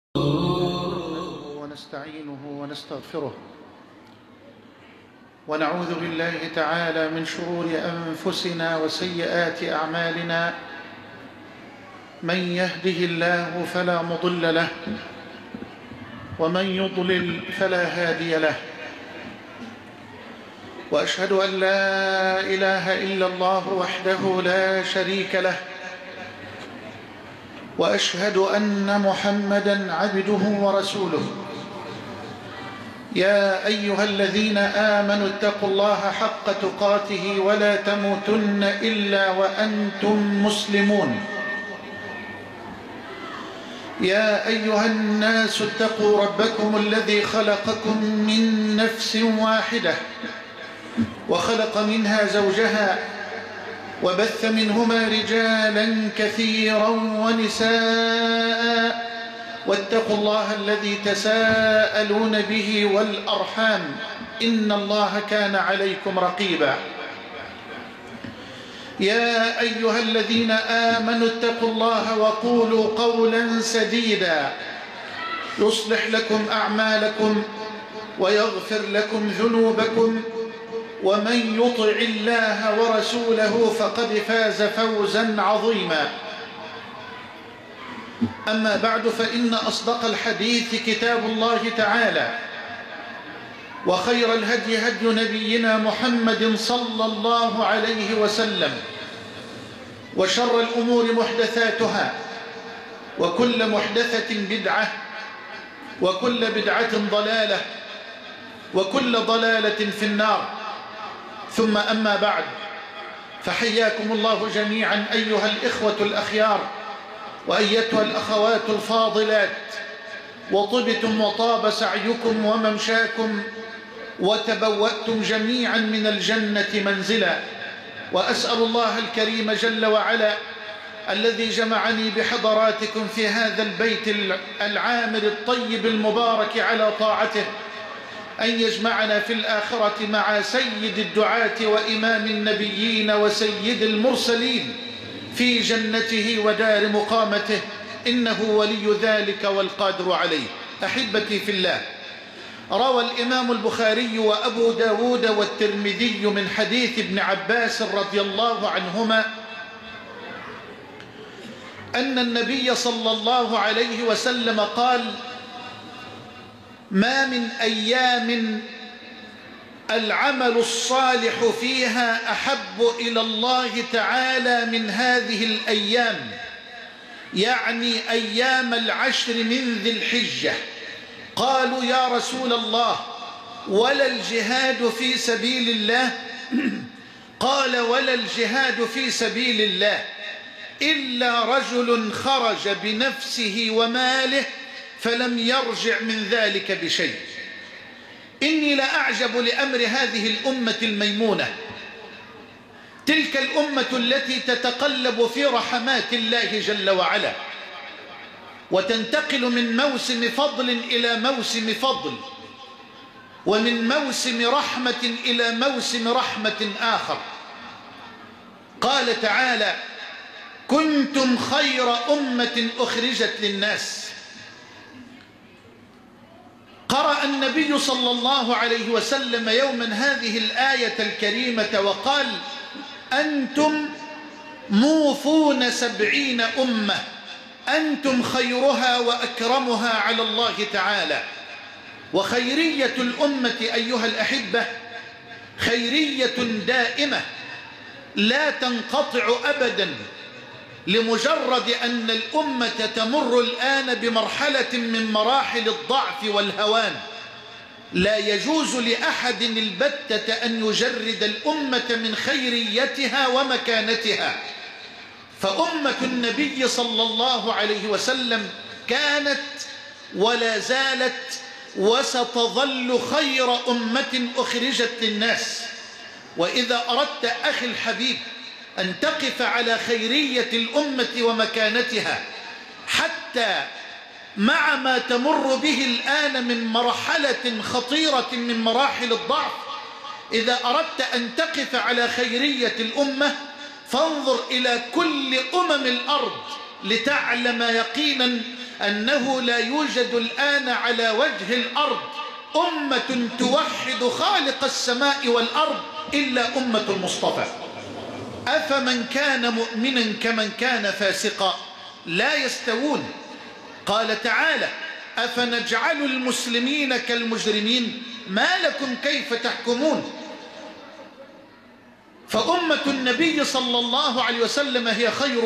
ونستعينه ونستغفره ونعوذ بالله تعالى من شرور أنفسنا وسيئات أعمالنا. من يهده الله فلا مضل له ومن يضلل فلا هادي له، وأشهد أن لا إله إلا الله وحده لا شريك له، وأشهد أن محمدًا عبده ورسوله. يا أيها الذين آمنوا اتقوا الله حق تقاته ولا تموتن إلا وأنتم مسلمون. يا أيها الناس اتقوا ربكم الذي خلقكم من نفس واحدة وخلق منها زوجها وبث منهما رجالا كثيرا ونساء، واتقوا الله الذي تساءلون به والأرحام إن الله كان عليكم رقيبا. يا أيها الذين آمنوا اتقوا الله وقولوا قولا سديدا يصلح لكم أعمالكم ويغفر لكم ذنوبكم، ومن يطع الله ورسوله فقد فاز فوزا عظيما. أما بعد، فإن أصدق الحديث كتاب الله تعالى، وخير الهدي هدي نبينا محمد صلى الله عليه وسلم، وشر الأمور محدثاتها، وكل محدثة بدعة، وكل بدعة ضلالة، وكل ضلالة في النار. ثم أما بعد، فحياكم الله جميعا أيها الإخوة الأخيار وأيتها الأخوات الفاضلات، وطبتم وطاب سعيكم وممشاكم وتبوأتم جميعا من الجنة منزلا. وأسأل الله الكريم جل وعلا الذي جمعني بحضراتكم في هذا البيت العامر الطيب المبارك على طاعته أن يجمعنا في الآخرة مع سيد الدعاة وإمام النبيين وسيد المرسلين في جنته ودار مقامته، إنه ولي ذلك والقادر عليه. أحبتي في الله، روى الإمام البخاري وأبو داود والترمذي من حديث ابن عباس رضي الله عنهما أن النبي صلى الله عليه وسلم قال: ما من أيام العمل الصالح فيها أحب إلى الله تعالى من هذه الأيام، يعني أيام العشر من ذي الحجة. قالوا: يا رسول الله، ولا الجهاد في سبيل الله؟ قال: ولا الجهاد في سبيل الله إلا رجل خرج بنفسه وماله فلم يرجع من ذلك بشيء. إني لأعجب لأمر هذه الأمة الميمونة، تلك الأمة التي تتقلب في رحمات الله جل وعلا، وتنتقل من موسم فضل إلى موسم فضل، ومن موسم رحمة إلى موسم رحمة آخر. قال تعالى: كنتم خير أمة أخرجت للناس. قرأ النبي صلى الله عليه وسلم يوما هذه الآية الكريمة وقال: أنتم موفون 70 أمة، أنتم خيرها وأكرمها على الله تعالى. وخيرية الأمة أيها الأحبة خيرية دائمة لا تنقطع أبدا، لمجرد أن الأمة تمر الآن بمرحلة من مراحل الضعف والهوان. لا يجوز لأحد البتة أن يجرد الأمة من خيريتها ومكانتها، فأمة النبي صلى الله عليه وسلم كانت ولا زالت وستظل خير أمة أخرجت للناس. وإذا أردت أخي الحبيب أن تقف على خيرية الأمة ومكانتها حتى مع ما تمر به الآن من مرحلة خطيرة من مراحل الضعف، إذا أردت أن تقف على خيرية الأمة فانظر إلى كل أمم الأرض لتعلم يقينا أنه لا يوجد الآن على وجه الأرض أمة توحد خالق السماء والأرض إلا أمة المصطفى. أفمن كان مؤمنا كمن كان فاسقا لا يستوون. قال تعالى: أفنجعل المسلمين كالمجرمين ما لكم كيف تحكمون. فأمة النبي صلى الله عليه وسلم هي خير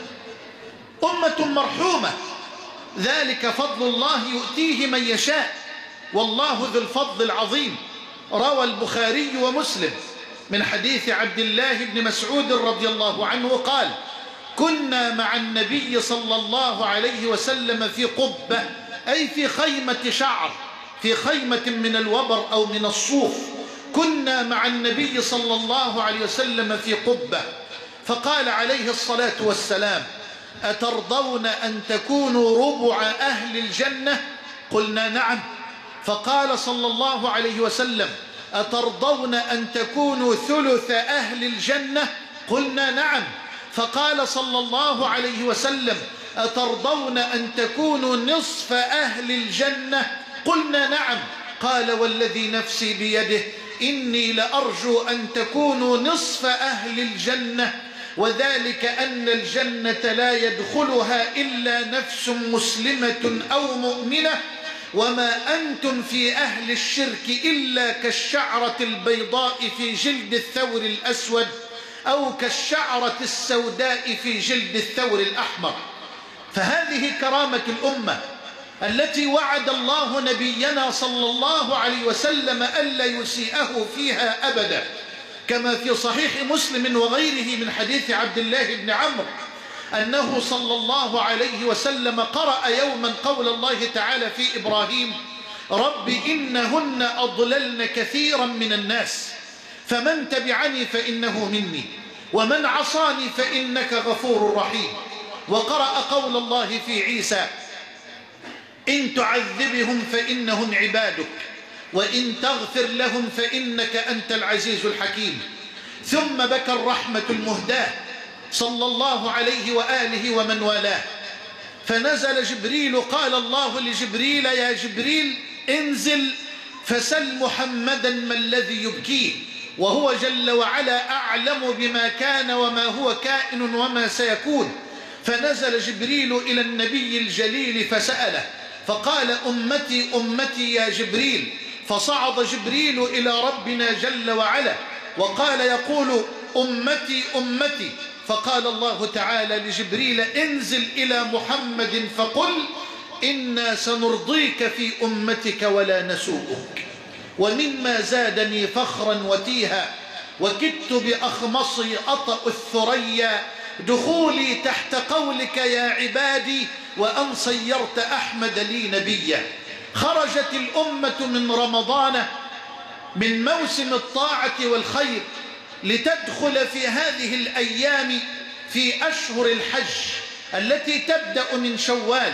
أمة مرحومة، ذلك فضل الله يؤتيه من يشاء والله ذو الفضل العظيم. روى البخاري ومسلم من حديث عبد الله بن مسعود رضي الله عنه قال: كنا مع النبي صلى الله عليه وسلم في قبة، أي في خيمة شعر، في خيمة من الوبر أو من الصوف. كنا مع النبي صلى الله عليه وسلم في قبة، فقال عليه الصلاة والسلام: أترضون أن تكونوا ربع أهل الجنة؟ قلنا نعم. فقال صلى الله عليه وسلم: أترضون أن تكونوا ثلث أهل الجنة؟ قلنا نعم. فقال صلى الله عليه وسلم: أترضون أن تكونوا نصف أهل الجنة؟ قلنا نعم. قال: والذي نفسي بيده إني لأرجو أن تكونوا نصف أهل الجنة، وذلك أن الجنة لا يدخلها إلا نفس مسلمة أو مؤمنة، وما أنتم في أهل الشرك إلا كالشعرة البيضاء في جلد الثور الأسود، أو كالشعرة السوداء في جلد الثور الأحمر. فهذه كرامة الأمة التي وعد الله نبينا صلى الله عليه وسلم ألا يسيئه فيها أبدا، كما في صحيح مسلم وغيره من حديث عبد الله بن عمرو أنه صلى الله عليه وسلم قرأ يوما قول الله تعالى في إبراهيم: رب إنهن أضللن كثيرا من الناس فمن تبعني فإنه مني ومن عصاني فإنك غفور رحيم. وقرأ قول الله في عيسى: إن تعذبهم فإنهم عبادك وإن تغفر لهم فإنك أنت العزيز الحكيم. ثم بكى الرحمة المهداة صلى الله عليه وآله ومن والاه، فنزل جبريل. قال الله لجبريل: يا جبريل انزل فسل محمدا ما الذي يبكيه، وهو جل وعلا أعلم بما كان وما هو كائن وما سيكون. فنزل جبريل إلى النبي الجليل فسأله، فقال: أمتي أمتي يا جبريل. فصعد جبريل إلى ربنا جل وعلا وقال يقول: أمتي أمتي. فقال الله تعالى لجبريل: انزل إلى محمد فقل: إنا سنرضيك في أمتك ولا نسوءك. ومما زادني فخرا وتيها وكدت بأخمصي أطأ الثريا دخولي تحت قولك يا عبادي وأن صيرت أحمد لي نبيا. خرجت الأمة من رمضان من موسم الطاعة والخير لتدخل في هذه الأيام في أشهر الحج التي تبدأ من شوال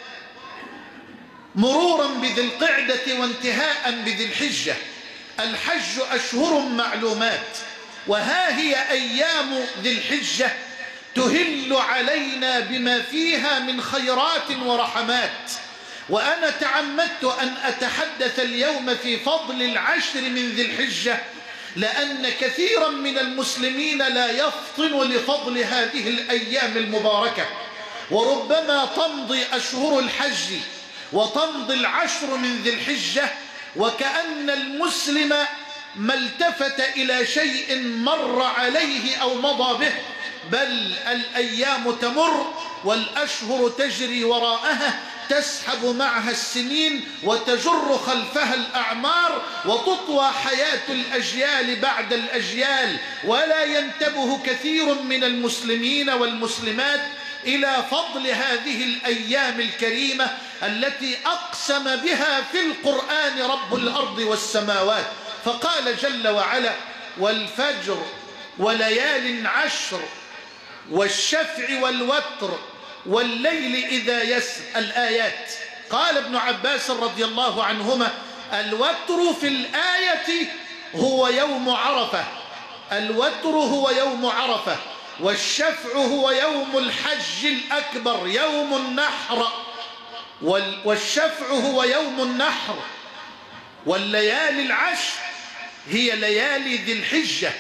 مرورا بذي القعدة وانتهاء بذي الحجة. الحج أشهر معلومات، وها هي أيام ذي الحجة تهل علينا بما فيها من خيرات ورحمات. وأنا تعمدت أن أتحدث اليوم في فضل العشر من ذي الحجة، لأن كثيرا من المسلمين لا يفطن لفضل هذه الأيام المباركة. وربما تمضي أشهر الحج وتمضي العشر من ذي الحجة وكأن المسلم ما التفت إلى شيء مر عليه أو مضى به، بل الأيام تمر والأشهر تجري وراءها، تسحب معها السنين وتجر خلفها الأعمار، وتطوى حياة الأجيال بعد الأجيال. ولا ينتبه كثير من المسلمين والمسلمات إلى فضل هذه الأيام الكريمة التي أقسم بها في القرآن رب الأرض والسماوات. فقال جل وعلا: والفجر وليال عشر والشفع والوتر والليل إذا يسر. الآيات. قال ابن عباس رضي الله عنهما: الوتر في الآية هو يوم عرفة، الوتر هو يوم عرفة، والشفع هو يوم الحج الأكبر يوم النحر، والشفع هو يوم النحر، والليالي العشر هي ليالي ذي الحجة.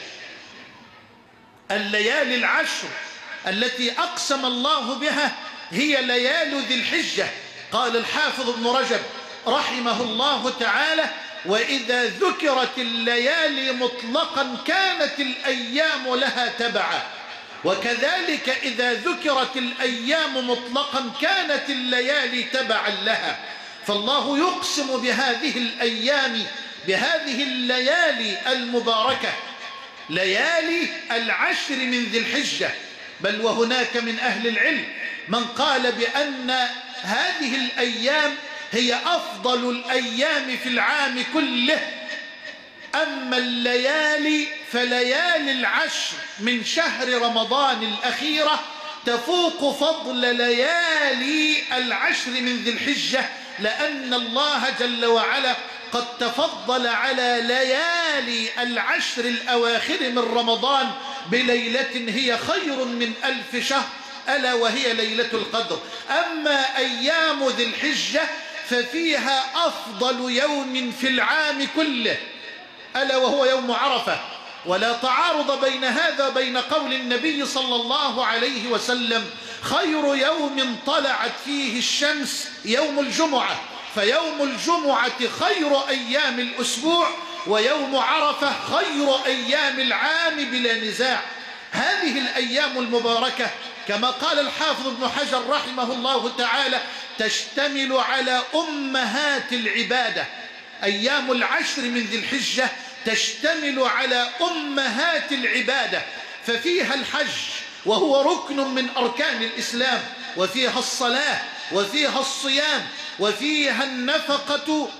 الليالي العشر التي أقسم الله بها هي ليالي ذي الحجة. قال الحافظ ابن رجب رحمه الله تعالى: وإذا ذكرت الليالي مطلقا كانت الأيام لها تبعا، وكذلك إذا ذكرت الأيام مطلقا كانت الليالي تبعا لها. فالله يقسم بهذه الأيام، بهذه الليالي المباركة، ليالي العشر من ذي الحجة. بل وهناك من أهل العلم من قال بأن هذه الأيام هي أفضل الأيام في العام كله. أما الليالي فليالي العشر من شهر رمضان الأخيرة تفوق فضل ليالي العشر من ذي الحجة، لأن الله جل وعلا قد تفضل على ليالي العشر الأواخر من رمضان بليلة هي خير من 1000 شهر، ألا وهي ليلة القدر. أما أيام ذي الحجة ففيها أفضل يوم في العام كله، ألا وهو يوم عرفة. ولا تعارض بين هذا وبين قول النبي صلى الله عليه وسلم: خير يوم طلعت فيه الشمس يوم الجمعة، فيوم الجمعة خير أيام الأسبوع، ويوم عرفة خير أيام العام بلا نزاع. هذه الأيام المباركة كما قال الحافظ ابن حجر رحمه الله تعالى تشتمل على أمهات العبادة. أيام العشر من ذي الحجة تشتمل على أمهات العبادة، ففيها الحج وهو ركن من أركان الإسلام، وفيها الصلاة، وفيها الصيام، وفيها النفقة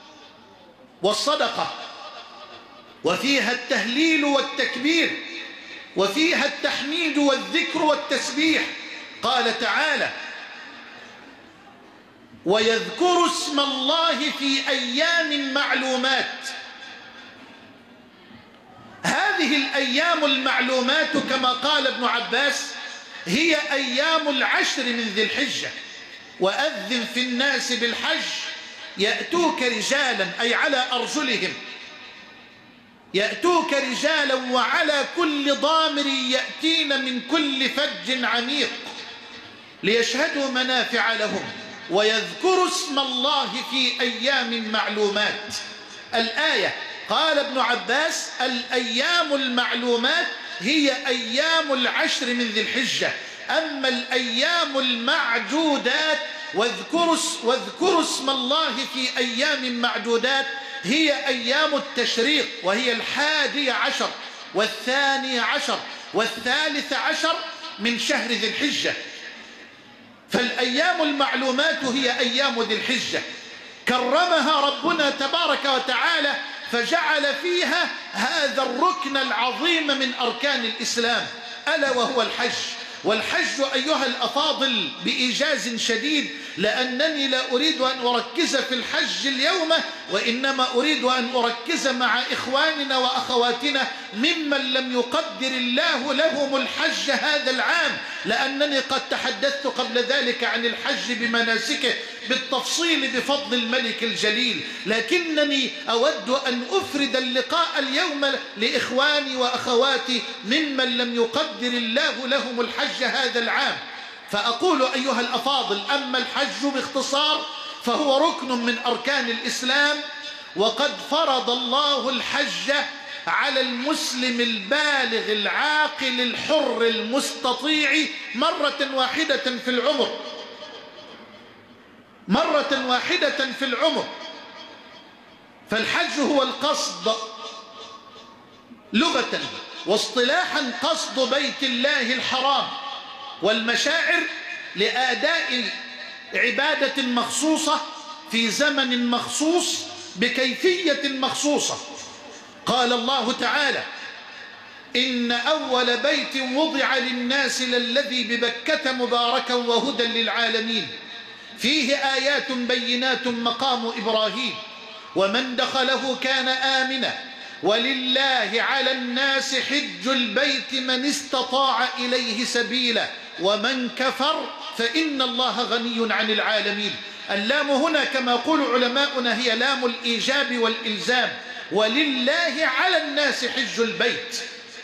والصدقة، وفيها التهليل والتكبير، وفيها التحميد والذكر والتسبيح. قال تعالى: ويذكر اسم الله في أيام معلومات. هذه الأيام المعلومات كما قال ابن عباس هي أيام العشر من ذي الحجة. وأذن في الناس بالحج يأتوك رجالا، أي على أرجلهم، يأتوك رجالا وعلى كل ضامر يأتين من كل فج عميق ليشهدوا منافع لهم ويذكروا اسم الله في أيام معلومات. الآية قال ابن عباس: الأيام المعلومات هي أيام العشر من ذي الحجة. أما الأيام المعدودات واذكروا اسم الله في أيام معدودات هي أيام التشريق، وهي 11 و12 و13 من شهر ذي الحجة. فالأيام المعلومات هي أيام ذي الحجة كرمها ربنا تبارك وتعالى، فجعل فيها هذا الركن العظيم من أركان الإسلام، ألا وهو الحج. والحج أيها الأفاضل بإيجاز شديد، لأنني لا أريد أن أركز في الحج اليوم، وإنما أريد أن أركز مع إخواننا وأخواتنا ممن لم يقدر الله لهم الحج هذا العام، لأنني قد تحدثت قبل ذلك عن الحج بمناسكه بالتفصيل بفضل الملك الجليل، لكنني أود أن أفرد اللقاء اليوم لإخواني وأخواتي ممن لم يقدر الله لهم الحج هذا العام. فأقول أيها الأفاضل: أما الحج باختصار فهو ركن من أركان الإسلام، وقد فرض الله الحج على المسلم البالغ العاقل الحر المستطيع مرة واحدة في العمر، مرة واحدة في العمر. فالحج هو القصد لغة، واصطلاحا قصد بيت الله الحرام والمشاعر لأداء عبادة مخصوصة في زمن مخصوص بكيفية مخصوصة. قال الله تعالى: إن أول بيت وضع للناس للذي ببكة مباركا وهدى للعالمين فيه آيات بينات مقام إبراهيم ومن دخله كان آمنا ولله على الناس حج البيت من استطاع إليه سبيلا ومن كفر فإن الله غني عن العالمين. اللام هنا كما يقول علماؤنا هي لام الإيجاب والإلزام، ولله على الناس حج البيت.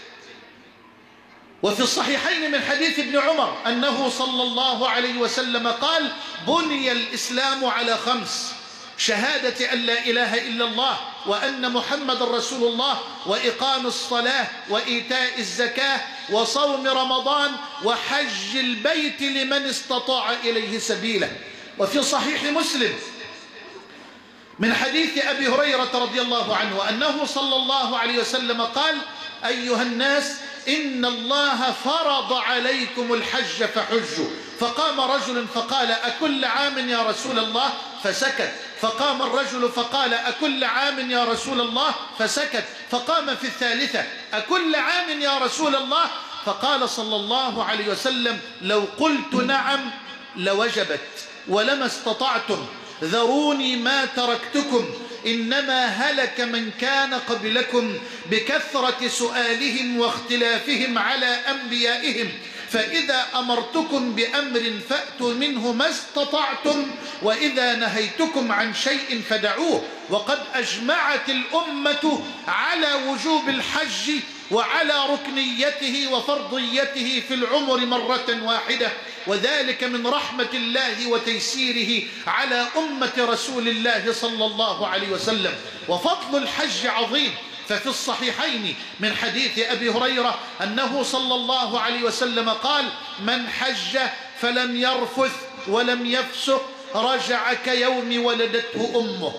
وفي الصحيحين من حديث ابن عمر أنه صلى الله عليه وسلم قال: بني الإسلام على 5: شهادة أن لا إله إلا الله وأن محمد رسول الله، وإقام الصلاة، وإيتاء الزكاة، وصوم رمضان، وحج البيت لمن استطاع إليه سبيلا. وفي صحيح مسلم من حديث أبي هريرة رضي الله عنه أنه صلى الله عليه وسلم قال: أيها الناس، إن الله فرض عليكم الحج فحجوا. فقام رجل فقال: أكل عام يا رسول الله؟ فسكت. فقام الرجل فقال: أكل عام يا رسول الله؟ فسكت. فقام في الثالثة: أكل عام يا رسول الله؟ فقال صلى الله عليه وسلم: لو قلت نعم لوجبت ولما استطعتم، ذروني ما تركتكم، إنما هلك من كان قبلكم بكثرة سؤالهم واختلافهم على أنبيائهم، فإذا أمرتكم بأمر فأتوا منه ما استطعتم، وإذا نهيتكم عن شيء فدعوه. وقد أجمعت الأمة على وجوب الحج وعلى ركنيته وفرضيته في العمر مرة واحدة، وذلك من رحمة الله وتيسيره على أمة رسول الله صلى الله عليه وسلم. وفضل الحج عظيم، ففي الصحيحين من حديث أبي هريرة أنه صلى الله عليه وسلم قال: من حج فلم يرفث ولم يفسق رجع كيوم ولدته أمه.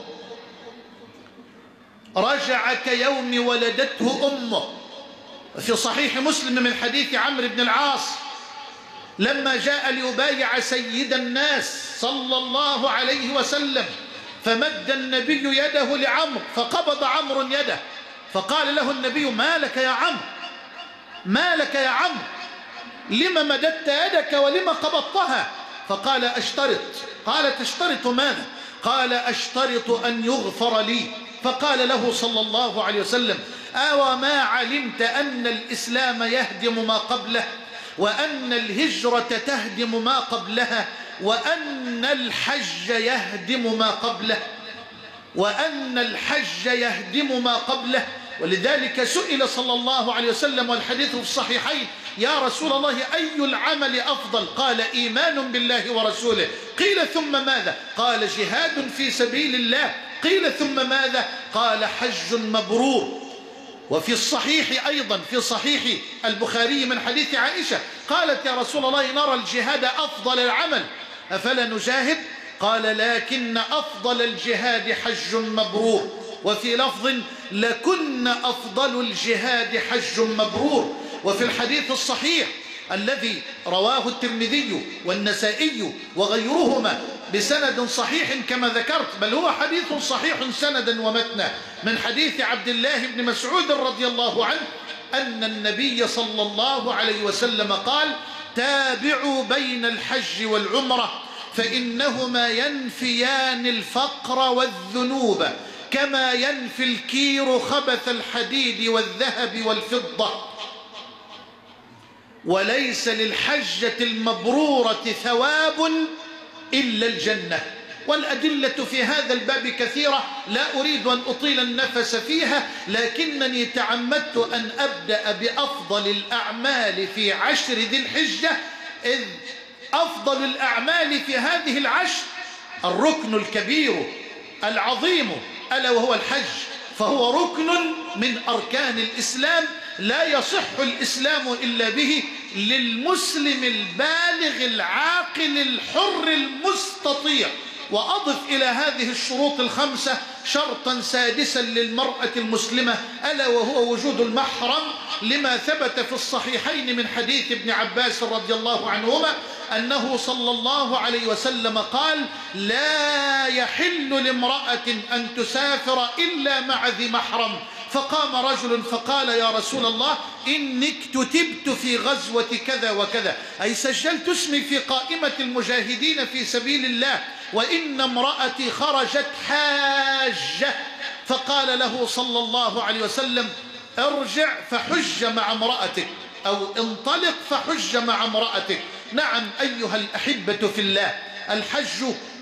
رجع كيوم ولدته أمه. في صحيح مسلم من حديث عمرو بن العاص لما جاء ليبايع سيد الناس صلى الله عليه وسلم، فمد النبي يده لعمرو فقبض عمرو يده، فقال له النبي: ما لك يا عمرو؟ ما لك يا عمرو؟ لما مددت يدك ولما قبضتها؟ فقال: أشترط. قال: تشترط ماذا؟ قال: أشترط أن يغفر لي. فقال له صلى الله عليه وسلم: أو ما علمت أن الإسلام يهدم ما قبله، وأن الهجرة تهدم ما قبلها، وأن الحج يهدم ما قبله، وأن الحج يهدم ما قبله. ولذلك سئل صلى الله عليه وسلم والحديث في الصحيحين: يا رسول الله، أي العمل أفضل؟ قال: إيمان بالله ورسوله. قيل: ثم ماذا؟ قال: جهاد في سبيل الله. قيل: ثم ماذا؟ قال: حج مبرور. وفي الصحيح أيضا في صحيح البخاري من حديث عائشة قالت: يا رسول الله، نرى الجهاد أفضل العمل، أفلا نجاهد؟ قال: لكن أفضل الجهاد حج مبرور. وفي لفظ: لكن أفضل الجهاد حج مبرور. وفي الحديث الصحيح الذي رواه الترمذي والنسائي وغيرهما بسند صحيح كما ذكرت، بل هو حديث صحيح سندا ومتنا، من حديث عبد الله بن مسعود رضي الله عنه أن النبي صلى الله عليه وسلم قال: تابعوا بين الحج والعمرة، فإنهما ينفيان الفقر والذنوب كما ينفي الكير خبث الحديد والذهب والفضة، وليس للحجة المبرورة ثواب إلا الجنة. والأدلة في هذا الباب كثيرة، لا أريد أن أطيل النفس فيها، لكنني تعمدت أن أبدأ بأفضل الأعمال في عشر ذي الحجة، إذ أفضل الأعمال في هذه العشر الركن الكبير العظيم ألا وهو الحج، فهو ركن من أركان الإسلام، لا يصح الإسلام إلا به، للمسلم البالغ العاقل الحر المستطيع. وأضف إلى هذه الشروط الخمسة شرطا سادسا للمرأة المسلمة، ألا وهو وجود المحرم، لما ثبت في الصحيحين من حديث ابن عباس رضي الله عنهما أنه صلى الله عليه وسلم قال: لا يحل لامرأة أن تسافر إلا مع ذي محرم. فقام رجل فقال: يا رسول الله، إني اكتتبت في غزوة كذا وكذا، أي سجلت اسمي في قائمة المجاهدين في سبيل الله، وإن امرأتي خرجت حاجة. فقال له صلى الله عليه وسلم: ارجع فحج مع امرأتك، أو انطلق فحج مع امرأتك. نعم أيها الأحبة في الله، الحج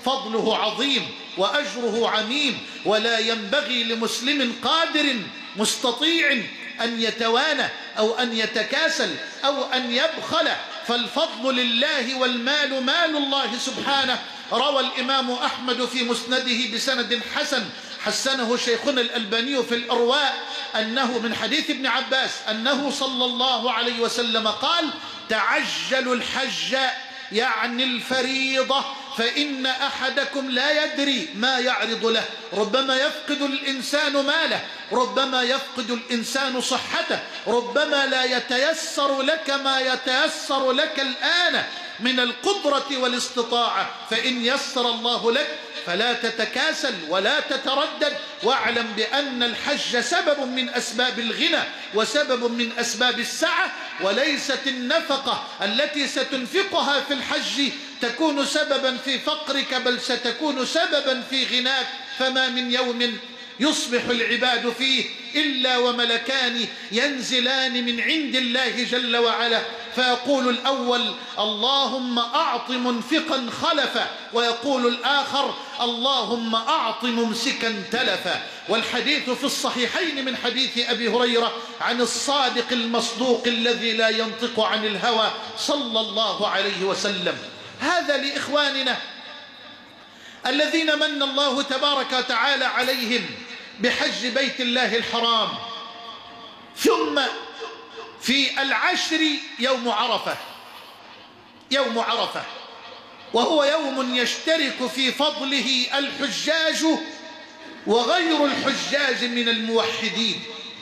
فضله عظيم وأجره عميم، ولا ينبغي لمسلم قادر مستطيع أن يتوانى أو أن يتكاسل أو أن يبخل، فالفضل لله والمال مال الله سبحانه. روى الإمام أحمد في مسنده بسند حسن حسنه شيخنا الألباني في الإرواء أنه من حديث ابن عباس أنه صلى الله عليه وسلم قال: تعجلوا الحج يعني الفريضة، فإن أحدكم لا يدري ما يعرض له، ربما يفقد الإنسان ماله، ربما يفقد الإنسان صحته، ربما لا يتيسر لك ما يتيسر لك الآن من القدرة والاستطاعة، فإن يسر الله لك فلا تتكاسل ولا تتردد، واعلم بأن الحج سبب من أسباب الغنى وسبب من أسباب السعة، وليست النفقة التي ستنفقها في الحج تكون سببا في فقرك، بل ستكون سببا في غناك. فما من يوم يصبح العباد فيه إلا وملكان ينزلان من عند الله جل وعلا، فيقول الأول: اللهم أعط منفقا خلفا، ويقول الآخر: اللهم أعط ممسكا تلفا. والحديث في الصحيحين من حديث أبي هريرة عن الصادق المصدوق الذي لا ينطق عن الهوى صلى الله عليه وسلم. هذا لإخواننا الذين من الله تبارك وتعالى عليهم بحج بيت الله الحرام. ثم في العشر يوم عرفة، يوم عرفة وهو يوم يشترك في فضله الحجاج وغير الحجاج من الموحدين،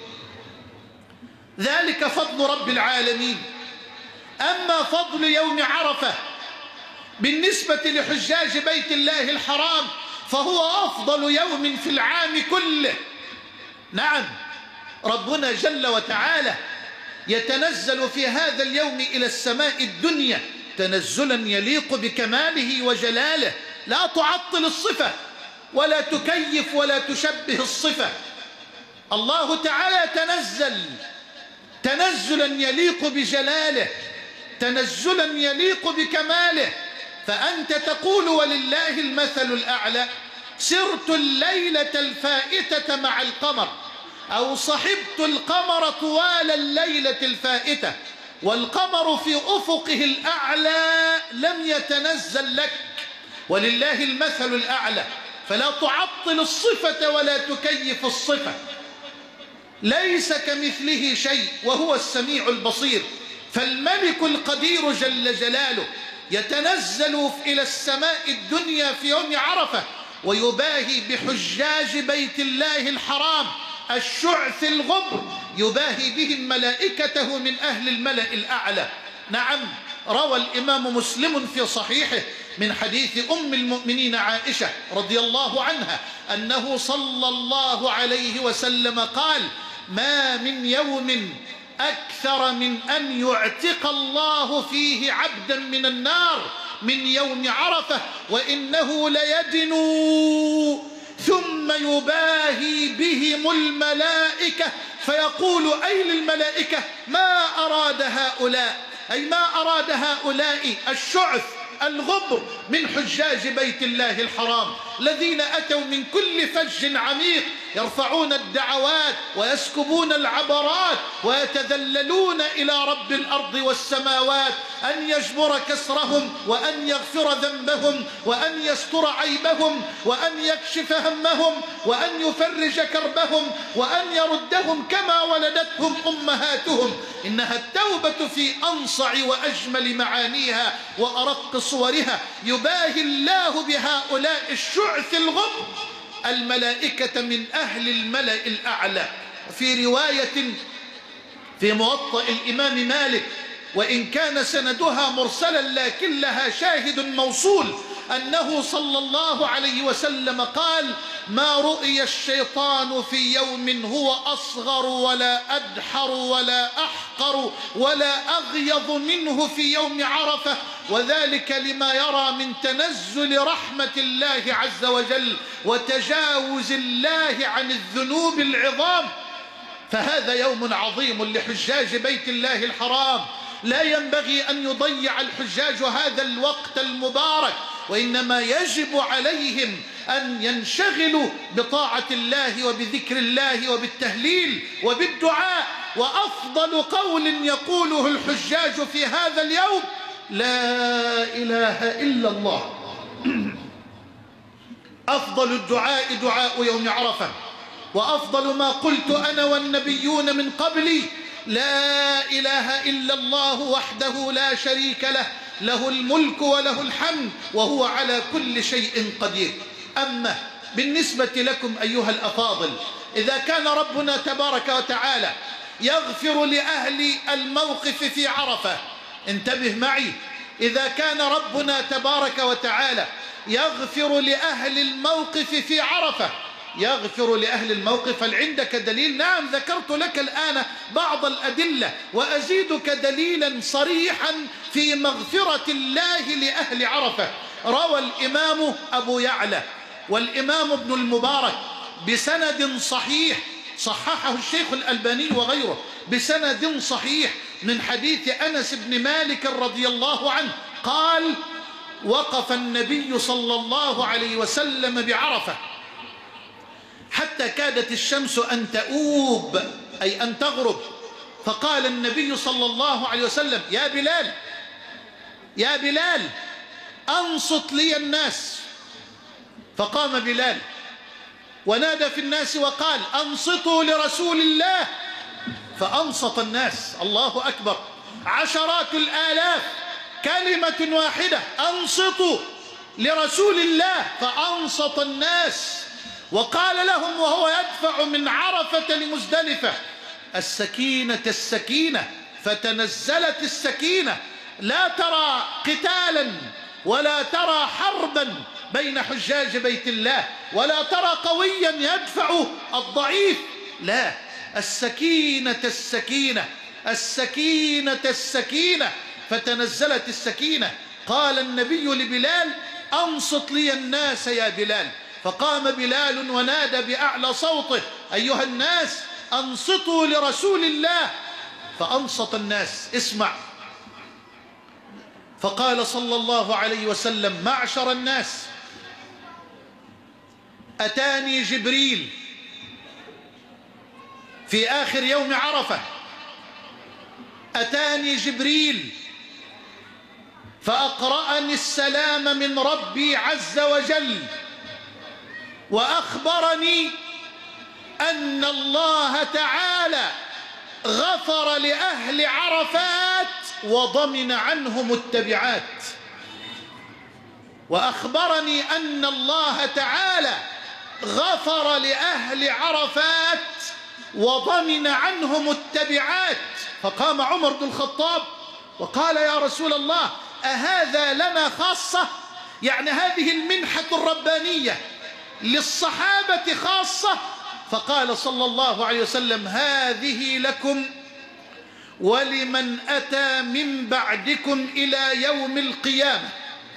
ذلك فضل رب العالمين. أما فضل يوم عرفة بالنسبة لحجاج بيت الله الحرام فهو أفضل يوم في العام كله. نعم، ربنا جل وتعالى يتنزل في هذا اليوم إلى السماء الدنيا تنزلا يليق بكماله وجلاله، لا تعطل الصفة ولا تكيف ولا تشبه الصفة. الله تعالى تنزل تنزلا يليق بجلاله، تنزلا يليق بكماله، فأنت تقول ولله المثل الأعلى: سرت الليلة الفائتة مع القمر، أو صحبت القمر طوال الليلة الفائتة، والقمر في أفقه الأعلى لم يتنزل لك، ولله المثل الأعلى، فلا تعطل الصفة ولا تكيف الصفة. ليس كمثله شيء وهو السميع البصير. فالملك القدير جل جلاله يتنزل إلى السماء الدنيا في يوم عرفة ويباهي بحجاج بيت الله الحرام الشعث الغبر، يباهي بهم ملائكته من أهل الملأ الأعلى. نعم، روى الإمام مسلم في صحيحه من حديث أم المؤمنين عائشة رضي الله عنها أنه صلى الله عليه وسلم قال: ما من يوم أكثر من أن يعتق الله فيه عبدا من النار من يوم عرفة، وإنه ليدنو ثم يباهي بهم الملائكة فيقول: أي للملائكة ما أراد هؤلاء، أي ما أراد هؤلاء الشعث الغبر من حجاج بيت الله الحرام الذين أتوا من كل فج عميق يرفعون الدعوات ويسكبون العبرات ويتذللون إلى رب الأرض والسماوات أن يجبر كسرهم وأن يغفر ذنبهم وأن يستر عيبهم وأن يكشف همهم وأن يفرج كربهم وأن يردهم كما ولدتهم أمهاتهم. إنها التوبة في أنصع وأجمل معانيها وأرق صورها. يباهي الله بهؤلاء الشعث الغبر الملائكة من أهل الملأ الأعلى. في رواية في موطأ الإمام مالك وإن كان سندها مرسلا لكن لها شاهد موصول أنه صلى الله عليه وسلم قال: ما رؤي الشيطان في يوم هو أصغر ولا أدحر ولا أحقر ولا أغيظ منه في يوم عرفة، وذلك لما يرى من تنزل رحمة الله عز وجل وتجاوز الله عن الذنوب العظام. فهذا يوم عظيم لحجاج بيت الله الحرام، لا ينبغي أن يضيع الحجاج هذا الوقت المبارك وإنما يجب عليهم أن ينشغلوا بطاعة الله وبذكر الله وبالتهليل وبالدعاء. وأفضل قول يقوله الحجاج في هذا اليوم: لا إله إلا الله. أفضل الدعاء دعاء يوم عرفة، وأفضل ما قلت أنا والنبيون من قبلي: لا إله إلا الله وحده لا شريك له، له الملك وله الحمد وهو على كل شيء قدير. أما بالنسبة لكم أيها الأفاضل، إذا كان ربنا تبارك وتعالى يغفر لأهل الموقف في عرفة، انتبه معي، إذا كان ربنا تبارك وتعالى يغفر لأهل الموقف في عرفة، يغفر لأهل الموقف، هل عندك دليل؟ نعم، ذكرت لك الآن بعض الأدلة وأزيدك دليلا صريحا في مغفرة الله لأهل عرفة. روى الإمام أبو يعلى والإمام ابن المبارك بسند صحيح، صححه الشيخ الألباني وغيره، بسند صحيح من حديث أنس بن مالك رضي الله عنه قال: وقف النبي صلى الله عليه وسلم بعرفة حتى كادت الشمس أن تؤوب، أي أن تغرب، فقال النبي صلى الله عليه وسلم: يا بلال، يا بلال، أنصت لي الناس. فقام بلال ونادى في الناس وقال: أنصتوا لرسول الله. فأنصت الناس، الله أكبر، عشرات الآلاف، كلمة واحدة: أنصتوا لرسول الله. فأنصت الناس، وقال لهم وهو يدفع من عرفة لمزدلفة: السكينة السكينة. فتنزلت السكينة، لا ترى قتالا ولا ترى حربا بين حجاج بيت الله، ولا ترى قويا يدفع الضعيف، لا، السكينة السكينة، السكينة السكينة. فتنزلت السكينة. قال النبي لبلال: أنصت لي الناس يا بلال. فقام بلال ونادى بأعلى صوته: أيها الناس، أنصتوا لرسول الله. فأنصت الناس. اسمع، فقال صلى الله عليه وسلم: معشر الناس، أتاني جبريل في آخر يوم عرفة، أتاني جبريل فأقرأني السلام من ربي عز وجل، وأخبرني أن الله تعالى غفر لأهل عرفات وضمن عنهم التبعات. وأخبرني أن الله تعالى غفر لأهل عرفات وضمن عنهم التبعات. فقام عمر بن الخطاب وقال: يا رسول الله، أهذا لنا خاصة؟ يعني هذه المنحة الربانية للصحابة خاصة؟ فقال صلى الله عليه وسلم: هذه لكم ولمن أتى من بعدكم إلى يوم القيامة،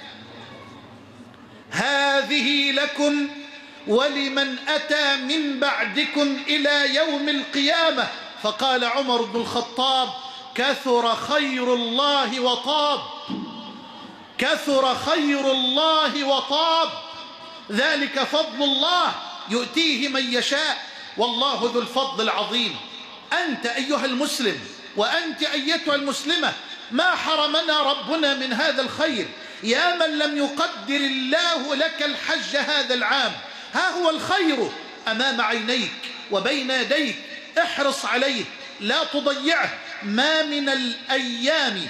هذه لكم ولمن أتى من بعدكم إلى يوم القيامة. فقال عمر بن الخطاب: كثر خير الله وطاب، كثر خير الله وطاب، ذلك فضل الله يؤتيه من يشاء، والله ذو الفضل العظيم. أنت أيها المسلم وأنت أيتها المسلمة، ما حرمنا ربنا من هذا الخير. يا من لم يقدر الله لك الحج هذا العام، ها هو الخير أمام عينيك وبين يديك، احرص عليه، لا تضيعه. ما من الأيام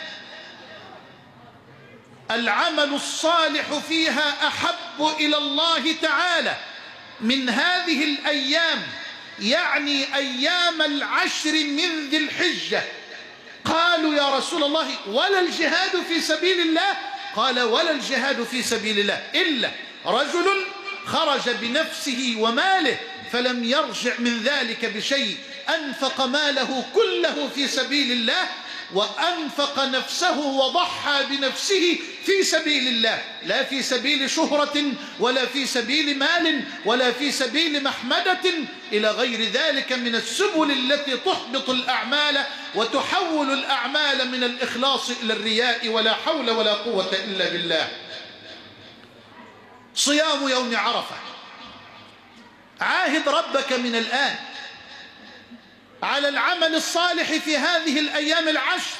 العمل الصالح فيها أحب إلى الله تعالى من هذه الأيام، يعني أيام العشر من ذي الحجة. قالوا: يا رسول الله، ولا الجهاد في سبيل الله؟ قال: ولا الجهاد في سبيل الله إلا رجل خرج بنفسه وماله فلم يرجع من ذلك بشيء، أنفق ماله كله في سبيل الله، وأنفق نفسه وضحى بنفسه في سبيل الله، لا في سبيل شهرة ولا في سبيل مال ولا في سبيل محمدة إلى غير ذلك من السبل التي تحبط الأعمال وتحول الأعمال من الإخلاص إلى الرياء، ولا حول ولا قوة إلا بالله. صيام يوم عرفة. عاهد ربك من الآن على العمل الصالح في هذه الأيام العشر،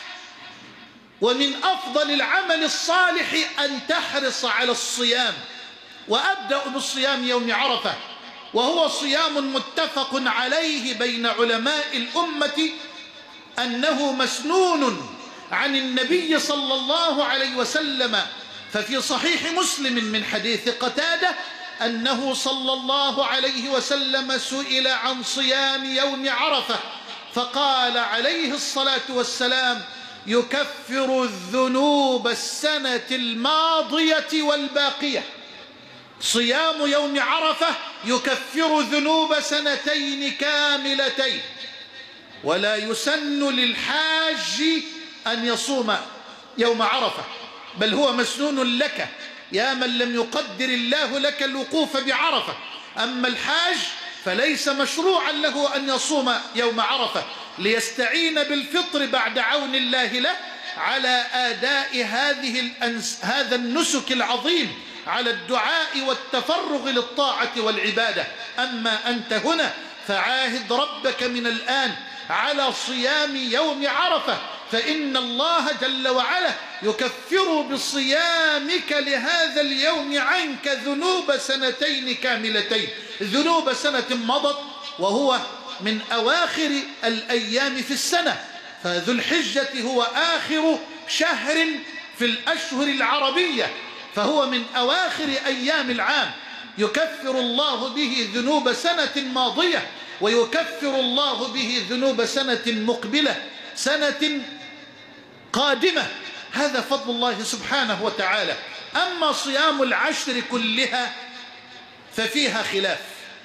ومن أفضل العمل الصالح أن تحرص على الصيام. وأبدأ بالصيام يوم عرفة، وهو صيام متفق عليه بين علماء الأمة أنه مسنون عن النبي صلى الله عليه وسلم. ففي صحيح مسلم من حديث قتادة أنه صلى الله عليه وسلم سئل عن صيام يوم عرفة فقال عليه الصلاة والسلام: يكفر الذنوب السنة الماضية والباقية. صيام يوم عرفة يكفر ذنوب سنتين كاملتين. ولا يسن للحاج أن يصوم يوم عرفة، بل هو مسنون لك يا من لم يقدر الله لك الوقوف بعرفة. أما الحاج فليس مشروعا له أن يصوم يوم عرفة، ليستعين بالفطر بعد عون الله له على أداء هذا النسك العظيم، على الدعاء والتفرغ للطاعة والعبادة. أما أنت هنا فعاهد ربك من الآن على صيام يوم عرفة، فإن الله جل وعلا يكفر بصيامك لهذا اليوم عنك ذنوب سنتين كاملتين، ذنوب سنة مضت، وهو من أواخر الأيام في السنة. فذو الحجة هو آخر شهر في الأشهر العربية، فهو من أواخر أيام العام، يكفر الله به ذنوب سنة ماضية، ويكفر الله به ذنوب سنة مقبلة، سنة قادمة. هذا فضل الله سبحانه وتعالى. أما صيام العشر كلها ففيها خلاف.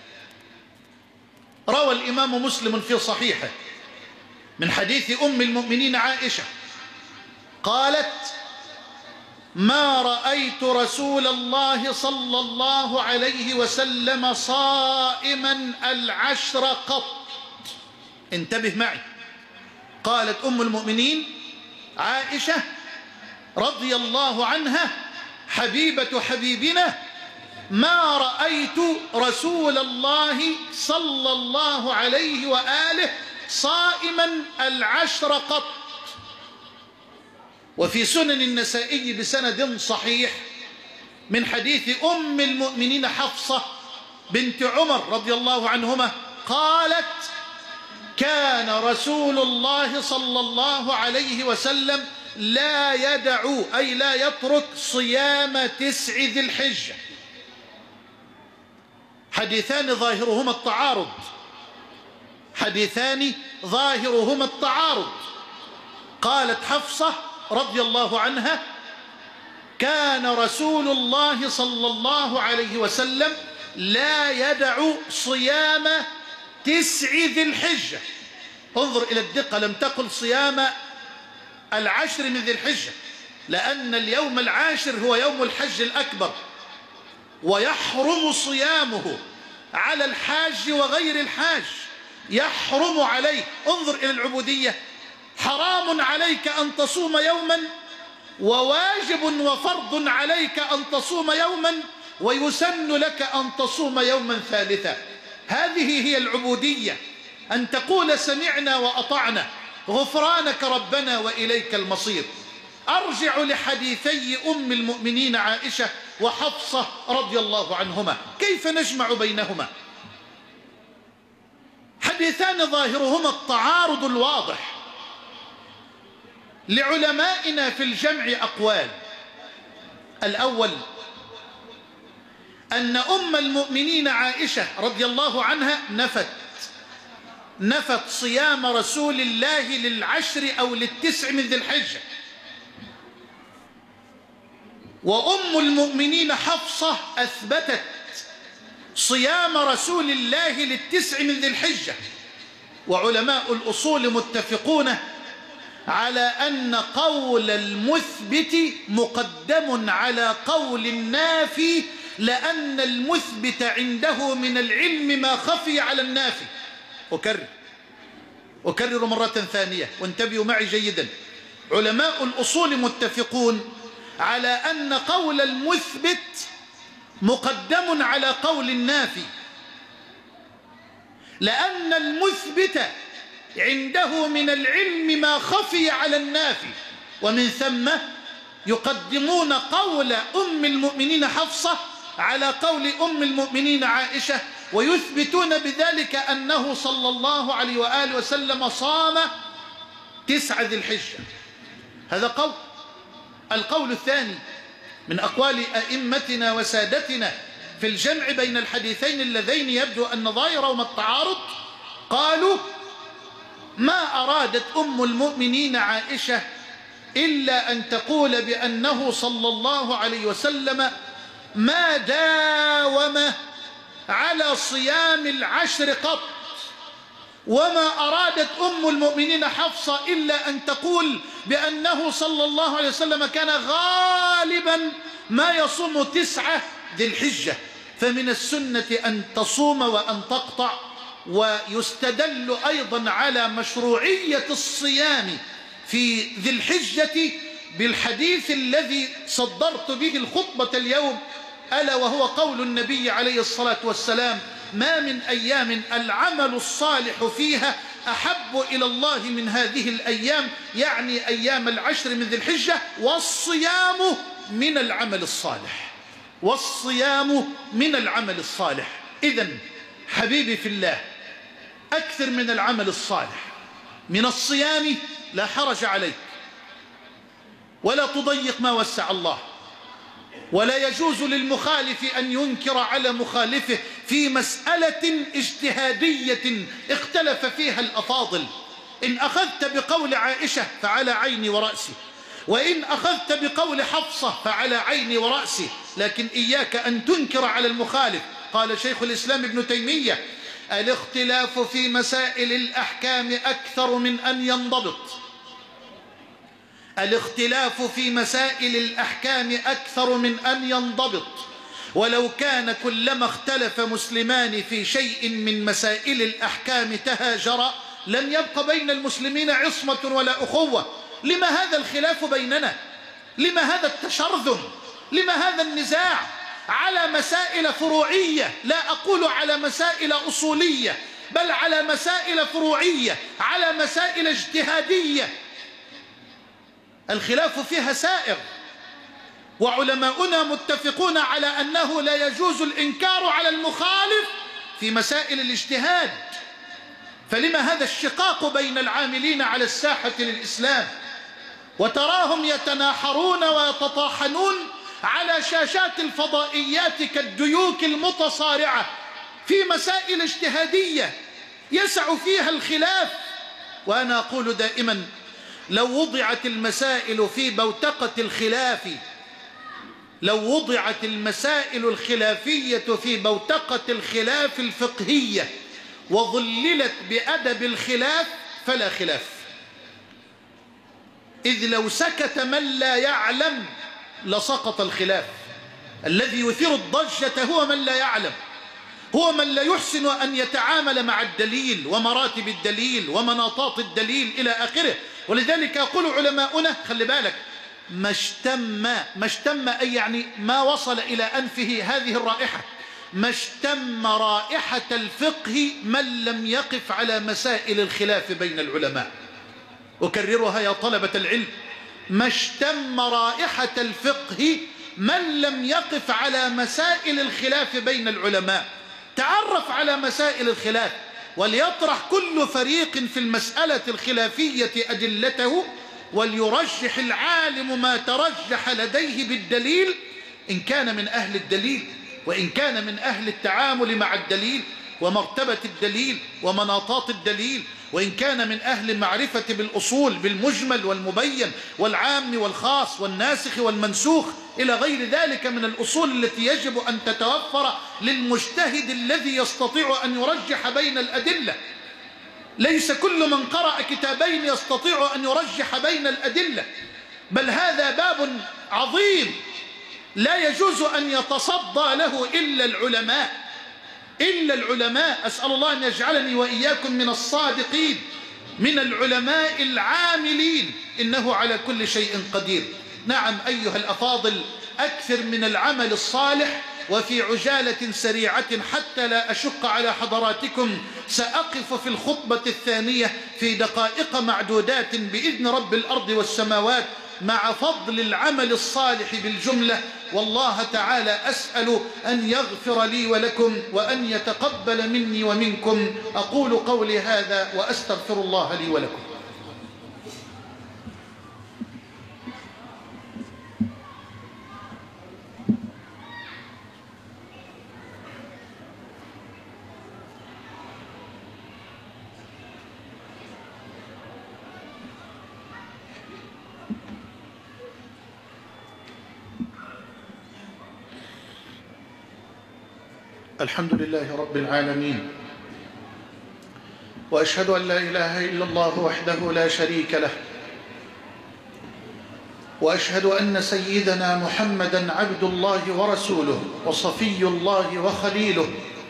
روى الإمام مسلم في صحيحه من حديث أم المؤمنين عائشة قالت: ما رأيت رسول الله صلى الله عليه وسلم صائما العشر قط. انتبه معي. قالت أم المؤمنين عائشة رضي الله عنها حبيبة حبيبنا: ما رأيت رسول الله صلى الله عليه وآله صائما العشر قط. وفي سنن النسائي بسند صحيح من حديث أم المؤمنين حفصة بنت عمر رضي الله عنهما قالت: كان رسول الله صلى الله عليه وسلم لا يدع، أي لا يترك، صيام 9 ذي الحجة. حديثان ظاهرهما التعارض، حديثان ظاهرهما التعارض. قالت حفصة رضي الله عنها: كان رسول الله صلى الله عليه وسلم لا يدع صيام 9 ذي الحجة. انظر إلى الدقة، لم تقل صيام 10 من ذي الحجة، لأن اليوم 10 هو يوم الحج الأكبر، ويحرم صيامه على الحاج وغير الحاج، يحرم عليه. انظر إلى العبودية، حرام عليك أن تصوم يوما، وواجب وفرض عليك أن تصوم يوما، ويسن لك أن تصوم يوما ثالثا. هذه هي العبودية، أن تقول سمعنا وأطعنا، غفرانك ربنا وإليك المصير. أرجع لحديثي أم المؤمنين عائشة وحفصة رضي الله عنهما، كيف نجمع بينهما؟ حديثان ظاهرهما التعارض الواضح. لعلمائنا في الجمع أقوال. الأول أن أم المؤمنين عائشة رضي الله عنها نفت صيام رسول الله 10 أو 9 من ذي الحجة، وأم المؤمنين حفصة أثبتت صيام رسول الله 9 من ذي الحجة. وعلماء الأصول متفقون على أن قول المثبت مقدم على قول النافي، لأن المثبت عنده من العلم ما خفي على النافي. أكرر مرة ثانية وانتبهوا معي جيدا. علماء الأصول متفقون على أن قول المثبت مقدم على قول النافي، لأن المثبت عنده من العلم ما خفي على النافي، ومن ثم يقدمون قول أم المؤمنين حفصة على قول أم المؤمنين عائشة، ويثبتون بذلك أنه صلى الله عليه وآله وسلم صام 9 ذي الحجة. هذا قول. القول الثاني من أقوال أئمتنا وسادتنا في الجمع بين الحديثين اللذين يبدو أن ظاهرهما التعارض، قالوا ما أرادت أم المؤمنين عائشة إلا أن تقول بأنه صلى الله عليه وسلم ما داوم على صيام 10 قط، وما أرادت أم المؤمنين حفصة إلا أن تقول بأنه صلى الله عليه وسلم كان غالبا ما يصوم 9 ذي الحجة. فمن السنة أن تصوم وأن تقطع. ويستدل أيضا على مشروعية الصيام في ذي الحجة بالحديث الذي صدرت به الخطبة اليوم، ألا وهو قول النبي عليه الصلاة والسلام ما من أيام العمل الصالح فيها أحب إلى الله من هذه الأيام، يعني أيام 10 من ذي الحجة، والصيام من العمل الصالح، والصيام من العمل الصالح. إذن حبيبي في الله، أكثر من العمل الصالح من الصيام لا حرج عليك، ولا تضيق ما وسع الله، ولا يجوز للمخالف أن ينكر على مخالفه في مسألة اجتهادية اختلف فيها الأفاضل. إن أخذت بقول عائشة فعلى عيني ورأسي، وإن أخذت بقول حفصة فعلى عيني ورأسي، لكن إياك أن تنكر على المخالف. قال شيخ الإسلام ابن تيمية الاختلاف في مسائل الأحكام أكثر من أن ينضبط. الاختلاف في مسائل الأحكام أكثر من أن ينضبط، ولو كان كلما اختلف مسلمان في شيء من مسائل الأحكام تهاجرا لم يبق بين المسلمين عصمة ولا أخوة. لما هذا الخلاف بيننا؟ لما هذا التشرذم؟ لما هذا النزاع على مسائل فروعية؟ لا أقول على مسائل أصولية، بل على مسائل فروعية، على مسائل اجتهادية الخلاف فيها سائر، وعلماؤنا متفقون على أنه لا يجوز الإنكار على المخالف في مسائل الاجتهاد. فلما هذا الشقاق بين العاملين على الساحة للإسلام؟ وتراهم يتناحرون ويتطاحنون على شاشات الفضائيات كالديوك المتصارعة في مسائل اجتهادية يسع فيها الخلاف. وأنا أقول دائما لو وضعت المسائل في بوتقة الخلاف، لو وضعت المسائل الخلافية في بوتقة الخلاف الفقهية وظللت بأدب الخلاف فلا خلاف. إذ لو سكت من لا يعلم لسقط الخلاف. الذي يثير الضجة هو من لا يعلم، هو من لا يحسن أن يتعامل مع الدليل ومراتب الدليل ومناطات الدليل إلى آخره. ولذلك يقول علماؤنا خلي بالك، ما اشتم أي يعني ما وصل إلى أنفه هذه الرائحة، ما اشتم رائحة الفقه من لم يقف على مسائل الخلاف بين العلماء. أكررها يا طلبة العلم، ما اشتم رائحة الفقه من لم يقف على مسائل الخلاف بين العلماء. تعرف على مسائل الخلاف، وليطرح كل فريق في المسألة الخلافية أدلته، وليرجح العالم ما ترجح لديه بالدليل إن كان من أهل الدليل، وإن كان من أهل التعامل مع الدليل ومرتبة الدليل ومناطات الدليل، وإن كان من أهل المعرفة بالأصول بالمجمل والمبين والعام والخاص والناسخ والمنسوخ إلى غير ذلك من الأصول التي يجب أن تتوفر للمجتهد الذي يستطيع أن يرجح بين الأدلة. ليس كل من قرأ كتابين يستطيع أن يرجح بين الأدلة، بل هذا باب عظيم لا يجوز أن يتصدى له إلا العلماء، إلا العلماء. أسأل الله أن يجعلني وإياكم من الصادقين، من العلماء العاملين، إنه على كل شيء قدير. نعم أيها الأفاضل، أكثر من العمل الصالح وفي عجالة سريعة حتى لا أشق على حضراتكم سأقف في الخطبة الثانية في دقائق معدودات بإذن رب الأرض والسماوات مع فضل العمل الصالح بالجملة. والله تعالى أسأل أن يغفر لي ولكم وأن يتقبل مني ومنكم. أقول قولي هذا وأستغفر الله لي ولكم. الحمد لله رب العالمين، وأشهد أن لا إله إلا الله وحده لا شريك له، وأشهد أن سيدنا محمدًا عبد الله ورسوله وصفي الله وخليله،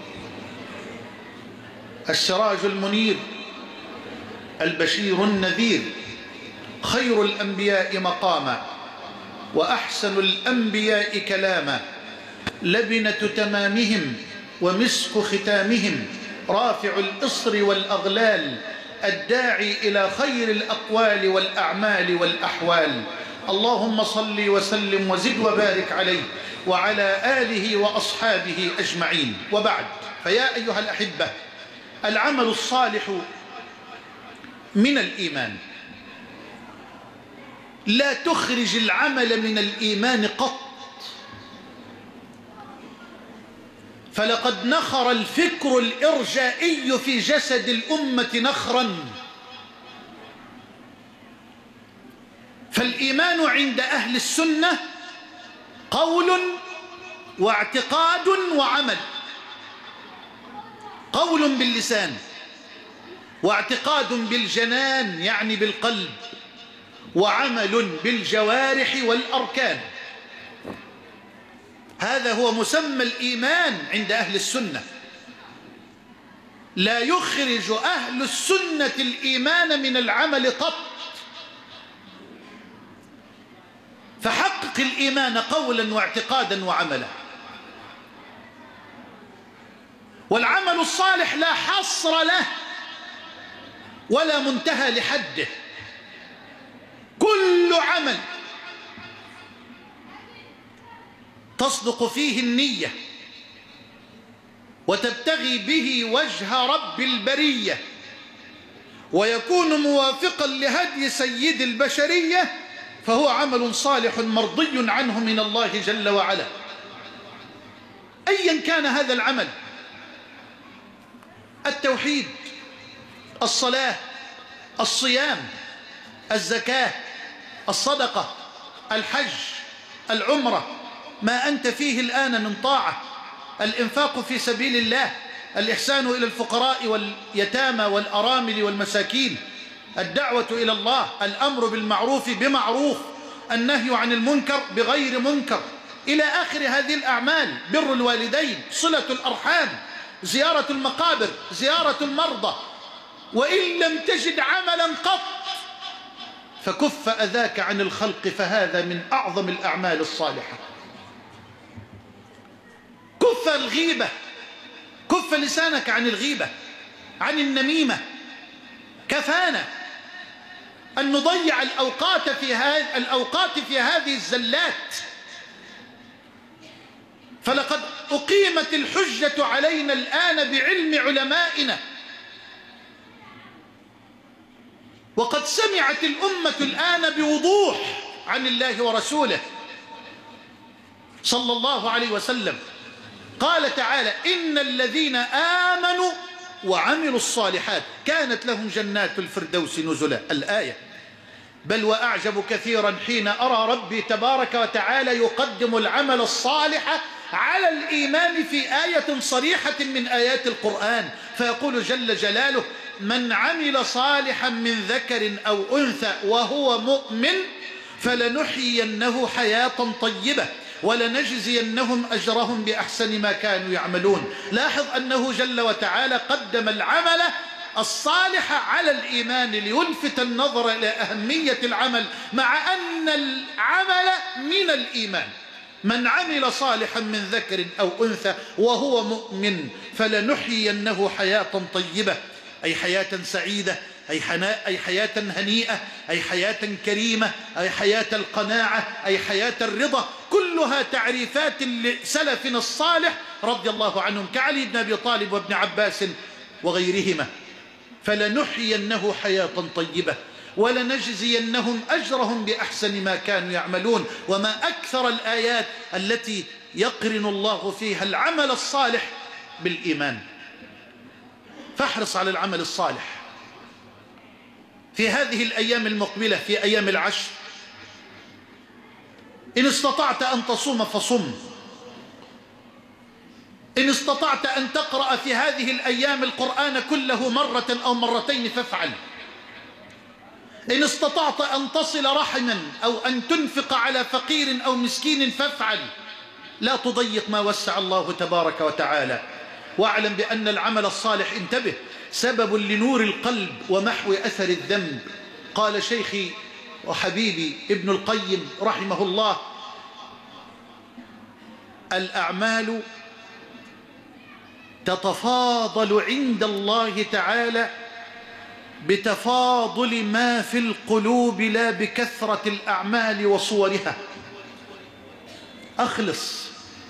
السراج المنير البشير النذير، خير الأنبياء مقاما وأحسن الأنبياء كلاما، لبنة تمامهم ومسك ختامهم، رافع الإصر والأغلال، الداعي إلى خير الأقوال والأعمال والأحوال. اللهم صل وسلم وزد وبارك عليه وعلى آله وأصحابه أجمعين. وبعد، فيا أيها الأحبة، العمل الصالح من الإيمان. لا تخرج العمل من الإيمان قط، فلقد نخر الفكر الإرجائي في جسد الأمة نخرا. فالإيمان عند أهل السنة قول واعتقاد وعمل. قول باللسان، واعتقاد بالجنان يعني بالقلب، وعمل بالجوارح والأركان. هذا هو مسمى الإيمان عند أهل السنة. لا يخرج أهل السنة الإيمان من العمل قط. فحقق الإيمان قولا واعتقادا وعملا. والعمل الصالح لا حصر له ولا منتهى لحده. كل عمل تصدق فيه النية وتبتغي به وجه رب البرية ويكون موافقا لهدي سيد البشرية فهو عمل صالح مرضي عنه من الله جل وعلا. أيا كان هذا العمل: التوحيد، الصلاة، الصيام، الزكاة، الصدقة، الحج، العمرة، ما أنت فيه الآن من طاعة، الإنفاق في سبيل الله، الإحسان إلى الفقراء واليتامى والأرامل والمساكين، الدعوة إلى الله، الأمر بالمعروف بمعروف، النهي عن المنكر بغير منكر، إلى آخر هذه الأعمال. بر الوالدين، صلة الأرحام، زيارة المقابر، زيارة المرضى. وإن لم تجد عملا قط فكف أذاك عن الخلق، فهذا من أعظم الأعمال الصالحة. كف الغيبة، كف لسانك عن الغيبة، عن النميمة. كفانا أن نضيع الأوقات في هذه الزلات. فلقد أقيمت الحجة علينا الآن بعلم علمائنا، وقد سمعت الأمة الآن بوضوح عن الله ورسوله صلى الله عليه وسلم. قال تعالى: إن الذين آمنوا وعملوا الصالحات كانت لهم جنات الفردوس نزلا. الآية. بل وأعجب كثيرا حين أرى ربي تبارك وتعالى يقدم العمل الصالح على الإيمان في آية صريحة من آيات القرآن، فيقول جل جلاله: من عمل صالحا من ذكر أو أنثى وهو مؤمن فلنحيينه حياة طيبة ولنجزينهم أجرهم بأحسن ما كانوا يعملون. لاحظ أنه جل وتعالى قدم العمل الصالح على الإيمان ليلفت النظر إلى أهمية العمل، مع أن العمل من الإيمان. من عمل صالحا من ذكر أو أنثى وهو مؤمن فلنحيينه حياة طيبة، أي حياة سعيدة، أي حياة هنيئة، أي حياة كريمة، أي حياة القناعة، أي حياة الرضا. كلها تعريفات لسلفنا الصالح رضي الله عنهم كعلي بن أبي طالب وابن عباس وغيرهما. فلنحيينه حياة طيبة ولنجزينهم أجرهم بأحسن ما كانوا يعملون. وما أكثر الآيات التي يقرن الله فيها العمل الصالح بالإيمان. فاحرص على العمل الصالح في هذه الأيام المقبلة، في أيام العشر. إن استطعت أن تصوم فصم، إن استطعت أن تقرأ في هذه الأيام القرآن كله مرة أو مرتين فافعل. إن استطعت أن تصل رحما أو أن تنفق على فقير أو مسكين فافعل. لا تضيق ما وسع الله تبارك وتعالى. واعلم بأن العمل الصالح، انتبه، سبب لنور القلب ومحو أثر الذنب. قال شيخي وحبيبي ابن القيم رحمه الله: الأعمال تتفاضل عند الله تعالى بتفاضل ما في القلوب لا بكثرة الأعمال وصورها. أخلص،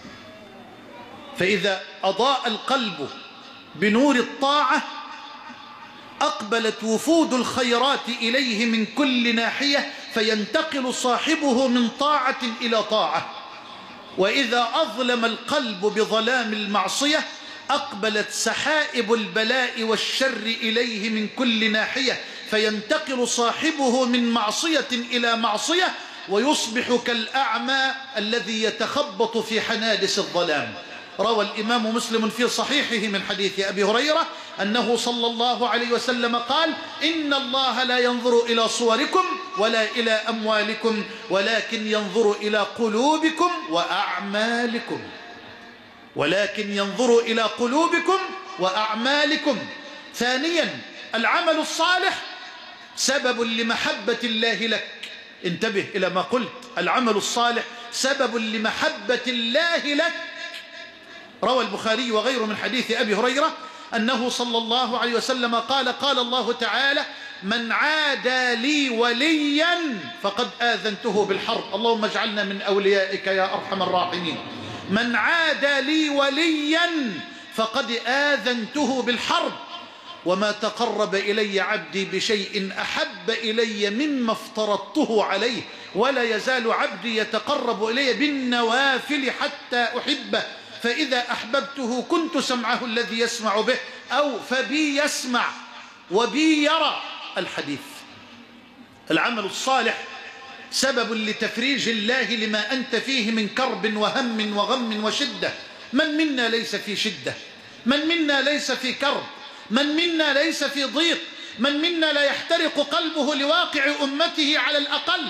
فإذا أضاء القلب بنور الطاعة أقبلت وفود الخيرات إليه من كل ناحية، فينتقل صاحبه من طاعة إلى طاعة. وإذا أظلم القلب بظلام المعصية أقبلت سحائب البلاء والشر إليه من كل ناحية، فينتقل صاحبه من معصية إلى معصية، ويصبح كالأعمى الذي يتخبط في حنادس الظلام. روى الإمام مسلم في صحيحه من حديث أبي هريرة أنه صلى الله عليه وسلم قال: إن الله لا ينظر إلى صوركم ولا إلى أموالكم ولكن ينظر إلى قلوبكم وأعمالكم. ولكن ينظر إلى قلوبكم وأعمالكم. ثانيا، العمل الصالح سبب لمحبة الله لك. انتبه إلى ما قلت، العمل الصالح سبب لمحبة الله لك. روى البخاري وغيره من حديث أبي هريرة أنه صلى الله عليه وسلم قال: قال الله تعالى: من عادى لي وليا فقد آذنته بالحرب. اللهم اجعلنا من أوليائك يا أرحم الراحمين. من عادى لي وليا فقد آذنته بالحرب. وما تقرب إلي عبدي بشيء أحب إلي مما افترضته عليه، ولا يزال عبدي يتقرب إلي بالنوافل حتى أحبه، فإذا أحببته كنت سمعه الذي يسمع به، أو فبي يسمع وبي يرى. الحديث. العمل الصالح سبب لتفريج الله لما أنت فيه من كرب وهم وغم وشدة. من منا ليس في شدة؟ من منا ليس في كرب؟ من منا ليس في ضيق؟ من منا لا يحترق قلبه لواقع أمته على الأقل؟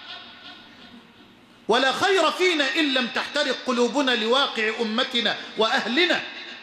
ولا خير فينا إن لم تحترق قلوبنا لواقع أمتنا وأهلنا.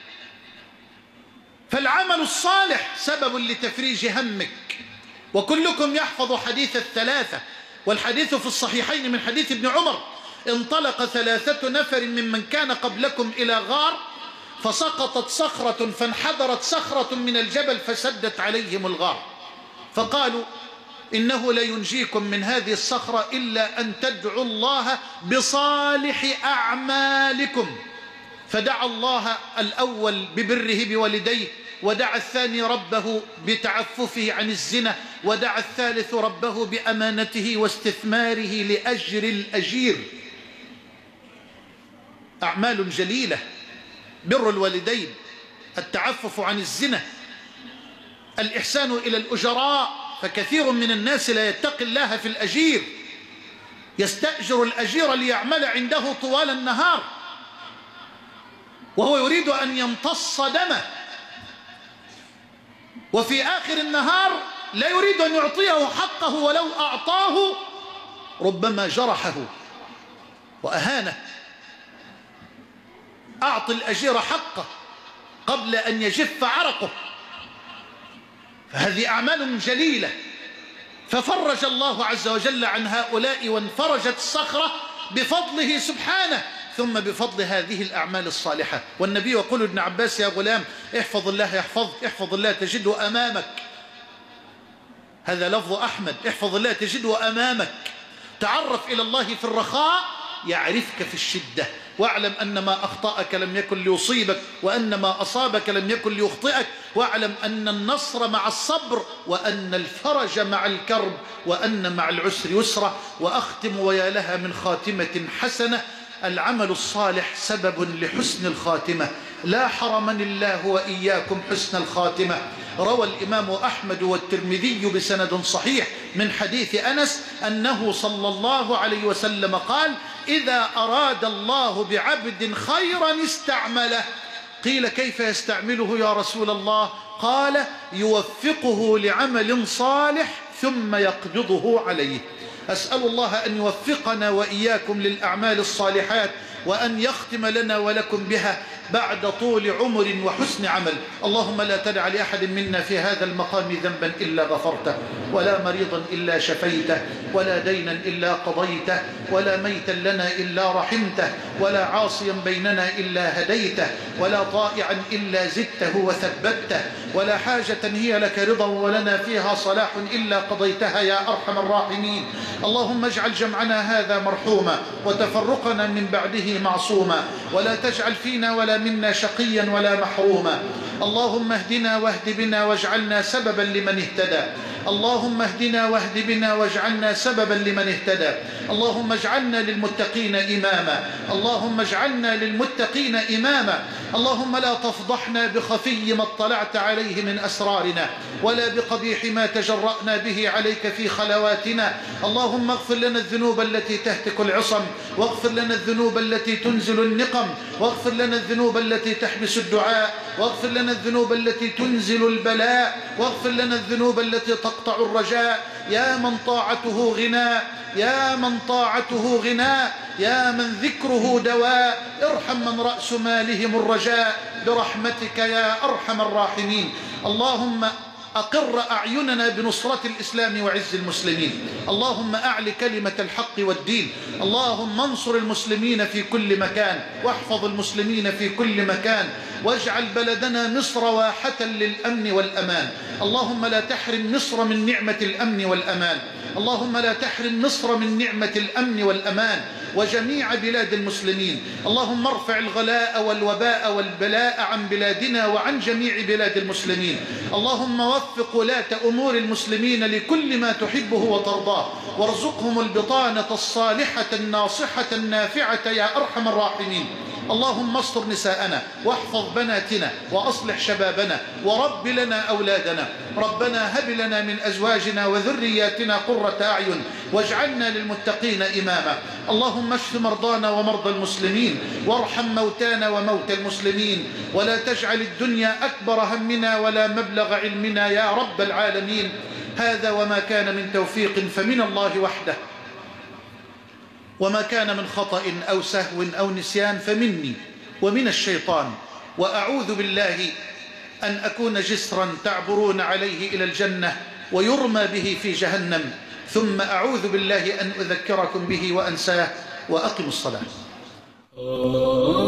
فالعمل الصالح سبب لتفريج همك. وكلكم يحفظ حديث الثلاثة، والحديث في الصحيحين من حديث ابن عمر: انطلق 3 نفر ممن كان قبلكم إلى غار، فسقطت صخرة فانحدرت صخرة من الجبل فسدت عليهم الغار، فقالوا: إنه لا ينجيكم من هذه الصخرة إلا أن تدعوا الله بصالح أعمالكم. فدعا الله الأول ببره بوالديه، ودعا الثاني ربه بتعففه عن الزنا، ودعا الثالث ربه بأمانته واستثماره لأجر الأجير. أعمال جليلة: بر الوالدين، التعفف عن الزنا، الإحسان إلى الأجراء. فكثير من الناس لا يتقي الله في الأجير، يستأجر الأجير ليعمل عنده طوال النهار وهو يريد أن يمتص دمه، وفي آخر النهار لا يريد أن يعطيه حقه، ولو أعطاه ربما جرحه وأهانه. أعط الأجير حقه قبل أن يجف عرقه. فهذه أعمال جليلة. ففرج الله عز وجل عن هؤلاء وانفرجت الصخرة، بفضله سبحانه، ثم بفضل هذه الأعمال الصالحة. والنبي يقول ابن عباس: يا غلام احفظ الله يحفظك، احفظ الله تجده أمامك. هذا لفظ أحمد: احفظ الله تجده أمامك. تعرف إلى الله في الرخاء يعرفك في الشدة، واعلم أن ما أخطأك لم يكن ليصيبك، وأن ما أصابك لم يكن ليخطئك، واعلم أن النصر مع الصبر، وأن الفرج مع الكرب، وأن مع العسر يسرا. وأختم ويا لها من خاتمة حسنة: العمل الصالح سبب لحسن الخاتمة، لا حرمني الله وإياكم حسن الخاتمة. روى الإمام أحمد والترمذي بسند صحيح من حديث أنس أنه صلى الله عليه وسلم قال: إذا أراد الله بعبد خيرا استعمله. قيل: كيف يستعمله يا رسول الله؟ قال: يوفقه لعمل صالح ثم يقبضه عليه. أسأل الله أن يوفقنا وإياكم للأعمال الصالحات، وأن يختم لنا ولكم بها بعد طول عمر وحسن عمل. اللهم لا تدع لأحد منا في هذا المقام ذنبا إلا غفرته، ولا مريضا إلا شفيته، ولا دينا إلا قضيته، ولا ميتا لنا إلا رحمته، ولا عاصيا بيننا إلا هديته، ولا طائعا إلا زدته وثبته، ولا حاجة هي لك رضا ولنا فيها صلاح إلا قضيتها يا أرحم الراحمين. اللهم اجعل جمعنا هذا مرحوما، وتفرقنا من بعده معصوما، ولا تجعل فينا ولا منا شقيا ولا محروما. اللهم اهدنا واهد بنا واجعلنا سببا لمن اهتدى. اللهم اهدنا واهد بنا واجعلنا سببا لمن اهتدى. اللهم اجعلنا للمتقين إماما. اللهم اجعلنا للمتقين إماما. اللهم لا تفضحنا بخفي ما اطلعت عليه من أسرارنا، ولا بقبيح ما تجرأنا به عليك في خلواتنا. اللهم اغفر لنا الذنوب التي تهتك العصم، واغفر لنا الذنوب التي تنزل النقم، واغفر لنا الذنوب التي تحبس الدعاء، واغفر لنا الذنوب التي تنزل البلاء، واغفر لنا الذنوب التي تقطع الرجاء. يا من طاعته غناء، يا من طاعته غناء، يا من ذكره دواء، ارحم من رأس مالهم الرجاء برحمتك يا أرحم الراحمين. اللهم أقر أعيننا بنصرة الإسلام وعز المسلمين. اللهم أعل كلمة الحق والدين. اللهم انصر المسلمين في كل مكان، واحفظ المسلمين في كل مكان، واجعل بلدنا مصر واحة للأمن والأمان. اللهم لا تحرم مصر من نعمة الأمن والأمان. اللهم لا تحرم مصر من نعمة الأمن والأمان وجميع بلاد المسلمين. اللهم ارفع الغلاء والوباء والبلاء عن بلادنا وعن جميع بلاد المسلمين. اللهم وفق ولاة أمور المسلمين لكل ما تحبه وترضاه، وارزقهم البطانة الصالحة الناصحة النافعة يا أرحم الراحمين. اللهم استر نساءنا، واحفظ بناتنا، وأصلح شبابنا، ورب لنا أولادنا. ربنا هب لنا من أزواجنا وذرياتنا قرة أعين، واجعلنا للمتقين إماما. اللهم اشف مرضانا ومرضى المسلمين، وارحم موتانا وموتى المسلمين، ولا تجعل الدنيا أكبر همنا ولا مبلغ علمنا يا رب العالمين. هذا وما كان من توفيق فمن الله وحده، وما كان من خطأ أو سهو أو نسيان فمني ومن الشيطان. وأعوذ بالله أن أكون جسرا تعبرون عليه إلى الجنة ويرمى به في جهنم، ثم أعوذ بالله أن أذكركم به وأنساه. وأقم الصلاة.